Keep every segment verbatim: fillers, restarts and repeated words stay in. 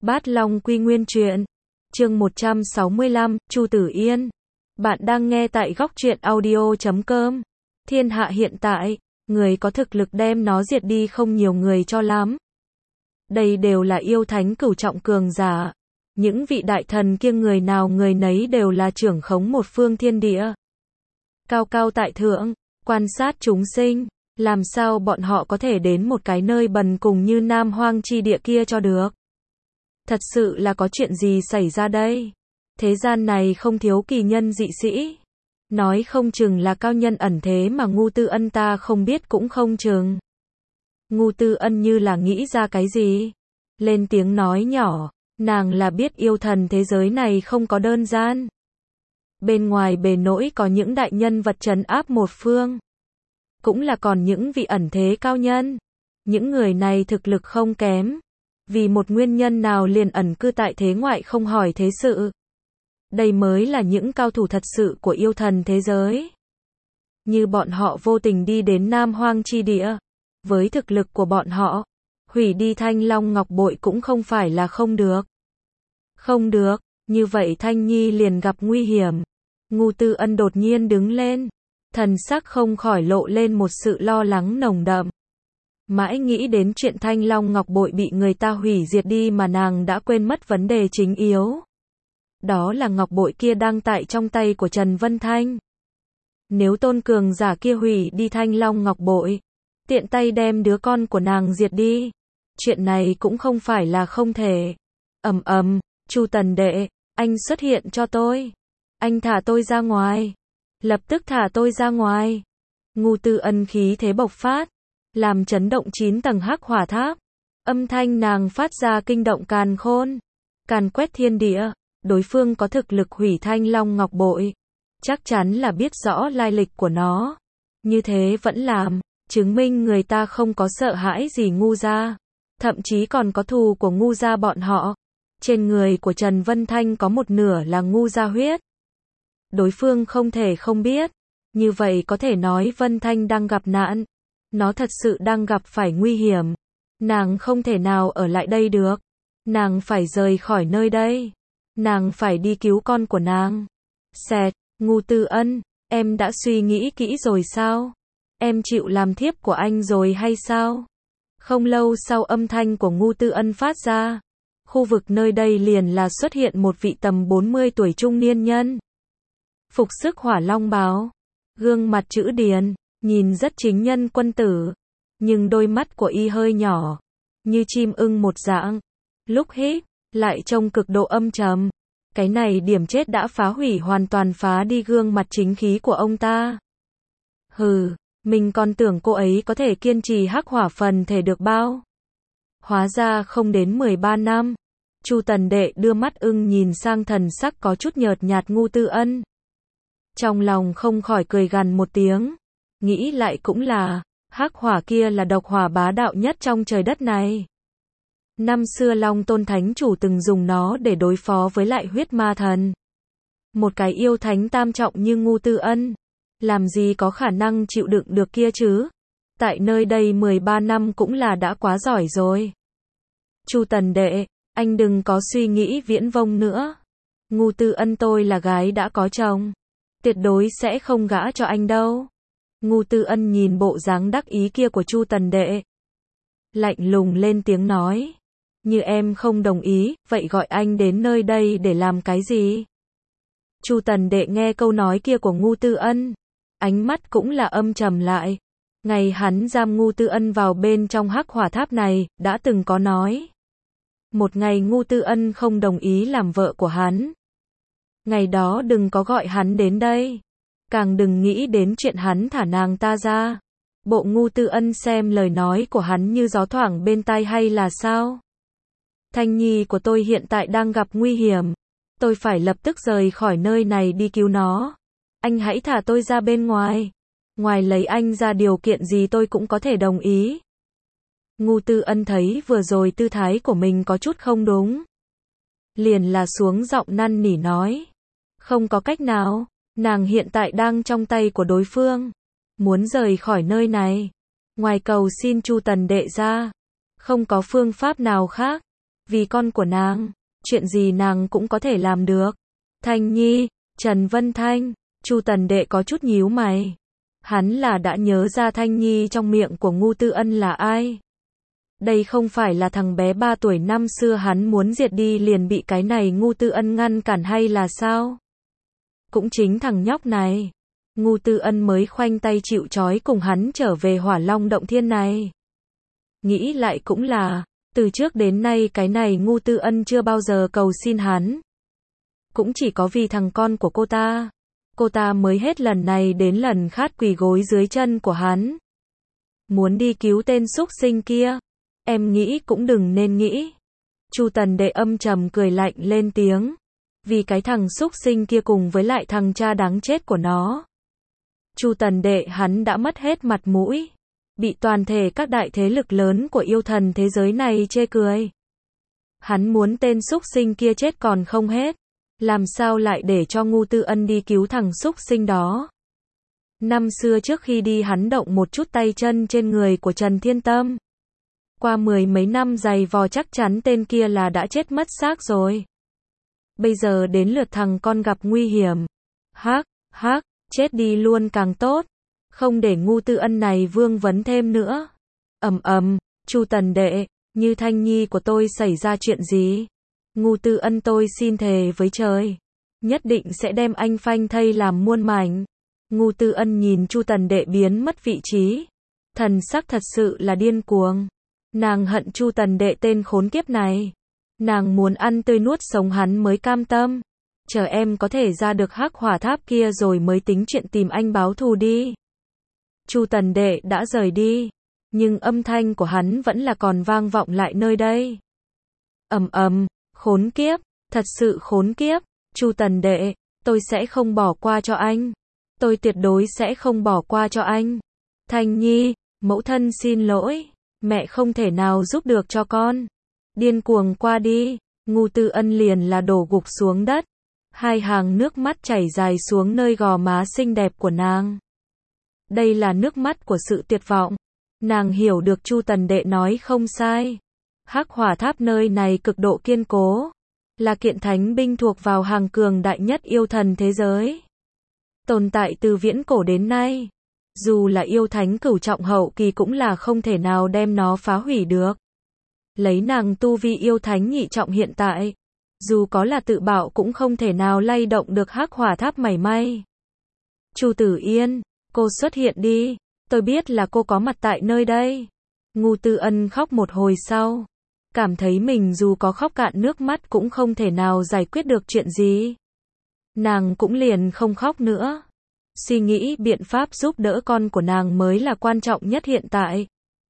Bát Long Quy Nguyên Truyện, chương một trăm sáu mươi lăm, Chu Tử Yên. Bạn đang nghe tại góc truyện audio chấm com. Thiên hạ hiện tại, người có thực lực đem nó diệt đi không nhiều người cho lắm. Đây đều là yêu thánh cửu trọng cường giả. Những vị đại thần kia người nào người nấy đều là trưởng khống một phương thiên địa. Cao cao tại thượng, quan sát chúng sinh, làm sao bọn họ có thể đến một cái nơi bần cùng như Nam Hoang chi địa kia cho được. Thật sự là có chuyện gì xảy ra đây? Thế gian này không thiếu kỳ nhân dị sĩ. Nói không chừng là cao nhân ẩn thế mà Ngu Tư Ân ta không biết cũng không chừng. Ngu Tư Ân như là nghĩ ra cái gì? Lên tiếng nói nhỏ, nàng là biết yêu thần thế giới này không có đơn giản. Bên ngoài bề nỗi có những đại nhân vật trấn áp một phương. Cũng là còn những vị ẩn thế cao nhân. Những người này thực lực không kém. Vì một nguyên nhân nào liền ẩn cư tại thế ngoại không hỏi thế sự. Đây mới là những cao thủ thật sự của yêu thần thế giới. Như bọn họ vô tình đi đến Nam Hoang chi địa. Với thực lực của bọn họ, hủy đi Thanh Long Ngọc Bội cũng không phải là không được. Không được, như vậy Thanh Nhi liền gặp nguy hiểm. Ngu Tư Ân đột nhiên đứng lên. Thần sắc không khỏi lộ lên một sự lo lắng nồng đậm. Mãi nghĩ đến chuyện Thanh Long Ngọc Bội bị người ta hủy diệt đi mà nàng đã quên mất vấn đề chính yếu. Đó là Ngọc Bội kia đang tại trong tay của Trần Vân Thanh. Nếu tôn cường giả kia hủy đi Thanh Long Ngọc Bội, tiện tay đem đứa con của nàng diệt đi, chuyện này cũng không phải là không thể. Ầm ầm, Chu Tần Đệ, anh xuất hiện cho tôi. Anh thả tôi ra ngoài. Lập tức thả tôi ra ngoài. Ngu Tư Ân khí thế bộc phát, làm chấn động chín tầng hắc hỏa tháp. Âm thanh nàng phát ra kinh động càn khôn, càn quét thiên địa. Đối phương có thực lực hủy Thanh Long Ngọc Bội, chắc chắn là biết rõ lai lịch của nó. Như thế vẫn làm, chứng minh người ta không có sợ hãi gì Ngu gia, thậm chí còn có thù của Ngu gia bọn họ. Trên người của Trần Vân Thanh có một nửa là Ngu gia huyết. Đối phương không thể không biết, như vậy có thể nói Vân Thanh đang gặp nạn. Nó thật sự đang gặp phải nguy hiểm. Nàng không thể nào ở lại đây được. Nàng phải rời khỏi nơi đây. Nàng phải đi cứu con của nàng. Xẹt, Ngu Tư Ân, em đã suy nghĩ kỹ rồi sao? Em chịu làm thiếp của anh rồi hay sao? Không lâu sau âm thanh của Ngu Tư Ân phát ra, khu vực nơi đây liền là xuất hiện một vị tầm bốn mươi tuổi trung niên nhân. Phục sức hỏa long bào, gương mặt chữ điền, nhìn rất chính nhân quân tử, nhưng đôi mắt của y hơi nhỏ, như chim ưng một dạng, lúc hít lại trông cực độ âm trầm. Cái này điểm chết đã phá hủy hoàn toàn phá đi gương mặt chính khí của ông ta. Hừ, mình còn tưởng cô ấy có thể kiên trì hắc hỏa phần thể được bao. Hóa ra không đến mười ba năm. Chu Tần Đệ đưa mắt ưng nhìn sang thần sắc có chút nhợt nhạt Ngu Tư Ân. Trong lòng không khỏi cười gằn một tiếng. Nghĩ lại cũng là, hắc hỏa kia là độc hỏa bá đạo nhất trong trời đất này. Năm xưa Long Tôn Thánh Chủ từng dùng nó để đối phó với lại huyết ma thần. Một cái yêu thánh tam trọng như Ngu Tư Ân, làm gì có khả năng chịu đựng được kia chứ? Tại nơi đây mười ba năm cũng là đã quá giỏi rồi. Chu Tần Đệ, anh đừng có suy nghĩ viễn vông nữa. Ngu Tư Ân tôi là gái đã có chồng, tuyệt đối sẽ không gả cho anh đâu. Ngu Tư Ân nhìn bộ dáng đắc ý kia của Chu Tần Đệ, lạnh lùng lên tiếng nói. Như em không đồng ý, vậy gọi anh đến nơi đây để làm cái gì? Chu Tần Đệ nghe câu nói kia của Ngu Tư Ân, ánh mắt cũng là âm trầm lại. Ngày hắn giam Ngu Tư Ân vào bên trong hắc hỏa tháp này, đã từng có nói. Một ngày Ngu Tư Ân không đồng ý làm vợ của hắn. Ngày đó đừng có gọi hắn đến đây. Càng đừng nghĩ đến chuyện hắn thả nàng ta ra. Bộ Ngu Tư Ân xem lời nói của hắn như gió thoảng bên tai hay là sao? Thanh Nhi của tôi hiện tại đang gặp nguy hiểm. Tôi phải lập tức rời khỏi nơi này đi cứu nó. Anh hãy thả tôi ra bên ngoài. Ngoài lấy anh ra điều kiện gì tôi cũng có thể đồng ý. Ngu Tư Ân thấy vừa rồi tư thái của mình có chút không đúng. Liền là xuống giọng năn nỉ nói. Không có cách nào, nàng hiện tại đang trong tay của đối phương. Muốn rời khỏi nơi này. Ngoài cầu xin Chu Tần Đệ ra. Không có phương pháp nào khác. Vì con của nàng, chuyện gì nàng cũng có thể làm được. Thanh Nhi, Trần Vân Thanh, Chu Tần Đệ có chút nhíu mày. Hắn là đã nhớ ra Thanh Nhi trong miệng của Ngưu Tư Ân là ai. Đây không phải là thằng bé ba tuổi năm xưa hắn muốn diệt đi liền bị cái này Ngưu Tư Ân ngăn cản hay là sao? Cũng chính thằng nhóc này. Ngưu Tư Ân mới khoanh tay chịu trói cùng hắn trở về Hỏa Long Động Thiên này. Nghĩ lại cũng là, từ trước đến nay cái này Ngưu Tư Ân chưa bao giờ cầu xin hắn. Cũng chỉ có vì thằng con của cô ta. Cô ta mới hết lần này đến lần khác quỳ gối dưới chân của hắn. Muốn đi cứu tên súc sinh kia. Em nghĩ cũng đừng nên nghĩ. Chu Tần Đệ âm trầm cười lạnh lên tiếng. Vì cái thằng súc sinh kia cùng với lại thằng cha đáng chết của nó. Chu Tần Đệ hắn đã mất hết mặt mũi. Bị toàn thể các đại thế lực lớn của yêu thần thế giới này chê cười. Hắn muốn tên súc sinh kia chết còn không hết. Làm sao lại để cho Ngưu Tư Ân đi cứu thằng súc sinh đó. Năm xưa trước khi đi hắn động một chút tay chân trên người của Trần Thiên Tâm. Qua mười mấy năm dày vò chắc chắn tên kia là đã chết mất xác rồi. Bây giờ đến lượt thằng con gặp nguy hiểm. Hắc, hắc, chết đi luôn càng tốt. Không để Ngưu Tư Ân này vương vấn thêm nữa. Ầm ầm, Chu Tần Đệ, như Thanh Nhi của tôi xảy ra chuyện gì? Ngưu Tư Ân tôi xin thề với trời. Nhất định sẽ đem anh phanh thây làm muôn mảnh. Ngưu Tư Ân nhìn Chu Tần Đệ biến mất vị trí. Thần sắc thật sự là điên cuồng. Nàng hận Chu Tần Đệ tên khốn kiếp này. Nàng muốn ăn tươi nuốt sống hắn mới cam tâm. Chờ em có thể ra được Hắc Hỏa Tháp kia rồi mới tính chuyện tìm anh báo thù đi. Chu Tần Đệ đã rời đi. Nhưng âm thanh của hắn vẫn là còn vang vọng lại nơi đây. Ầm ầm, khốn kiếp, thật sự khốn kiếp. Chu Tần Đệ, tôi sẽ không bỏ qua cho anh. Tôi tuyệt đối sẽ không bỏ qua cho anh. Thanh Nhi, mẫu thân xin lỗi. Mẹ không thể nào giúp được cho con. Điên cuồng qua đi. Ngưu Tư Ân liền là đổ gục xuống đất. Hai hàng nước mắt chảy dài xuống nơi gò má xinh đẹp của nàng. Đây là nước mắt của sự tuyệt vọng. Nàng hiểu được Chu Tần Đệ nói không sai. Hắc Hỏa Tháp nơi này cực độ kiên cố. Là kiện thánh binh thuộc vào hàng cường đại nhất yêu thần thế giới. Tồn tại từ viễn cổ đến nay. Dù là yêu thánh cửu trọng hậu kỳ cũng là không thể nào đem nó phá hủy được. Lấy nàng tu vi yêu thánh nhị trọng hiện tại. Dù có là tự bạo cũng không thể nào lay động được Hắc Hỏa Tháp mảy may. Chu Tử Yên, cô xuất hiện đi. Tôi biết là cô có mặt tại nơi đây. Ngưu Tư Ân khóc một hồi sau. Cảm thấy mình dù có khóc cạn nước mắt cũng không thể nào giải quyết được chuyện gì. Nàng cũng liền không khóc nữa. Suy nghĩ biện pháp giúp đỡ con của nàng mới là quan trọng nhất hiện tại.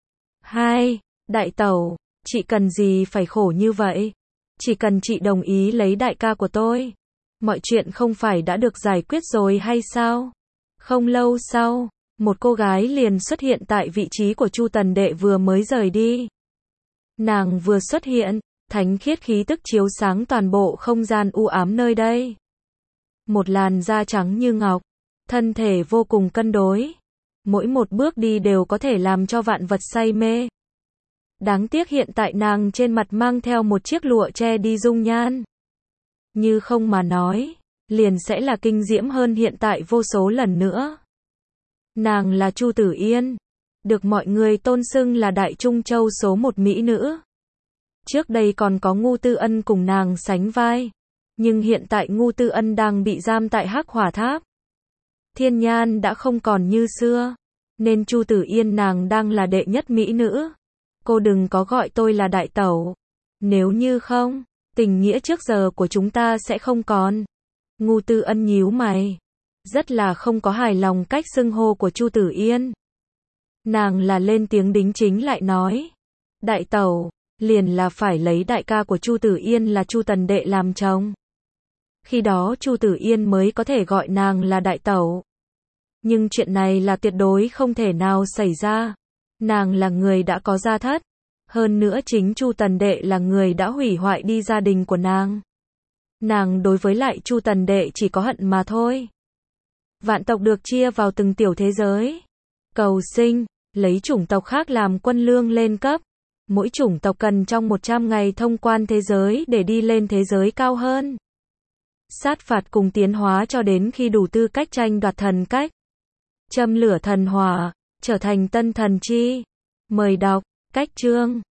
Hai, đại tẩu, chị cần gì phải khổ như vậy? Chỉ cần chị đồng ý lấy đại ca của tôi. Mọi chuyện không phải đã được giải quyết rồi hay sao? Không lâu sau, một cô gái liền xuất hiện tại vị trí của Chu Tần Đệ vừa mới rời đi. Nàng vừa xuất hiện, thánh khiết khí tức chiếu sáng toàn bộ không gian u ám nơi đây. Một làn da trắng như ngọc, thân thể vô cùng cân đối. Mỗi một bước đi đều có thể làm cho vạn vật say mê. Đáng tiếc hiện tại nàng trên mặt mang theo một chiếc lụa che đi dung nhan. Như không mà nói, liền sẽ là kinh diễm hơn hiện tại vô số lần nữa. Nàng là Chu Tử Yên, được mọi người tôn xưng là Đại Trung Châu số một mỹ nữ. Trước đây còn có Ngưu Tư Ân cùng nàng sánh vai, nhưng hiện tại Ngưu Tư Ân đang bị giam tại Hắc Hỏa Tháp. Thiên nhan đã không còn như xưa, nên Chu Tử Yên nàng đang là đệ nhất mỹ nữ. Cô đừng có gọi tôi là đại tẩu. Nếu như không, tình nghĩa trước giờ của chúng ta sẽ không còn. Ngưu Tư Ân nhíu mày, rất là không có hài lòng cách xưng hô của Chu Tử Yên. Nàng là lên tiếng đính chính lại nói, đại tẩu, liền là phải lấy đại ca của Chu Tử Yên là Chu Tần Đệ làm chồng. Khi đó Chu Tử Yên mới có thể gọi nàng là đại tẩu. Nhưng chuyện này là tuyệt đối không thể nào xảy ra. Nàng là người đã có gia thất. Hơn nữa chính Chu Tần Đệ là người đã hủy hoại đi gia đình của nàng. Nàng đối với lại Chu Tần Đệ chỉ có hận mà thôi. Vạn tộc được chia vào từng tiểu thế giới. Cầu sinh, lấy chủng tộc khác làm quân lương lên cấp. Mỗi chủng tộc cần trong một trăm ngày thông quan thế giới để đi lên thế giới cao hơn. Sát phạt cùng tiến hóa cho đến khi đủ tư cách tranh đoạt thần cách. Châm lửa thần hỏa, trở thành tân thần chi. Mời đọc, cách chương.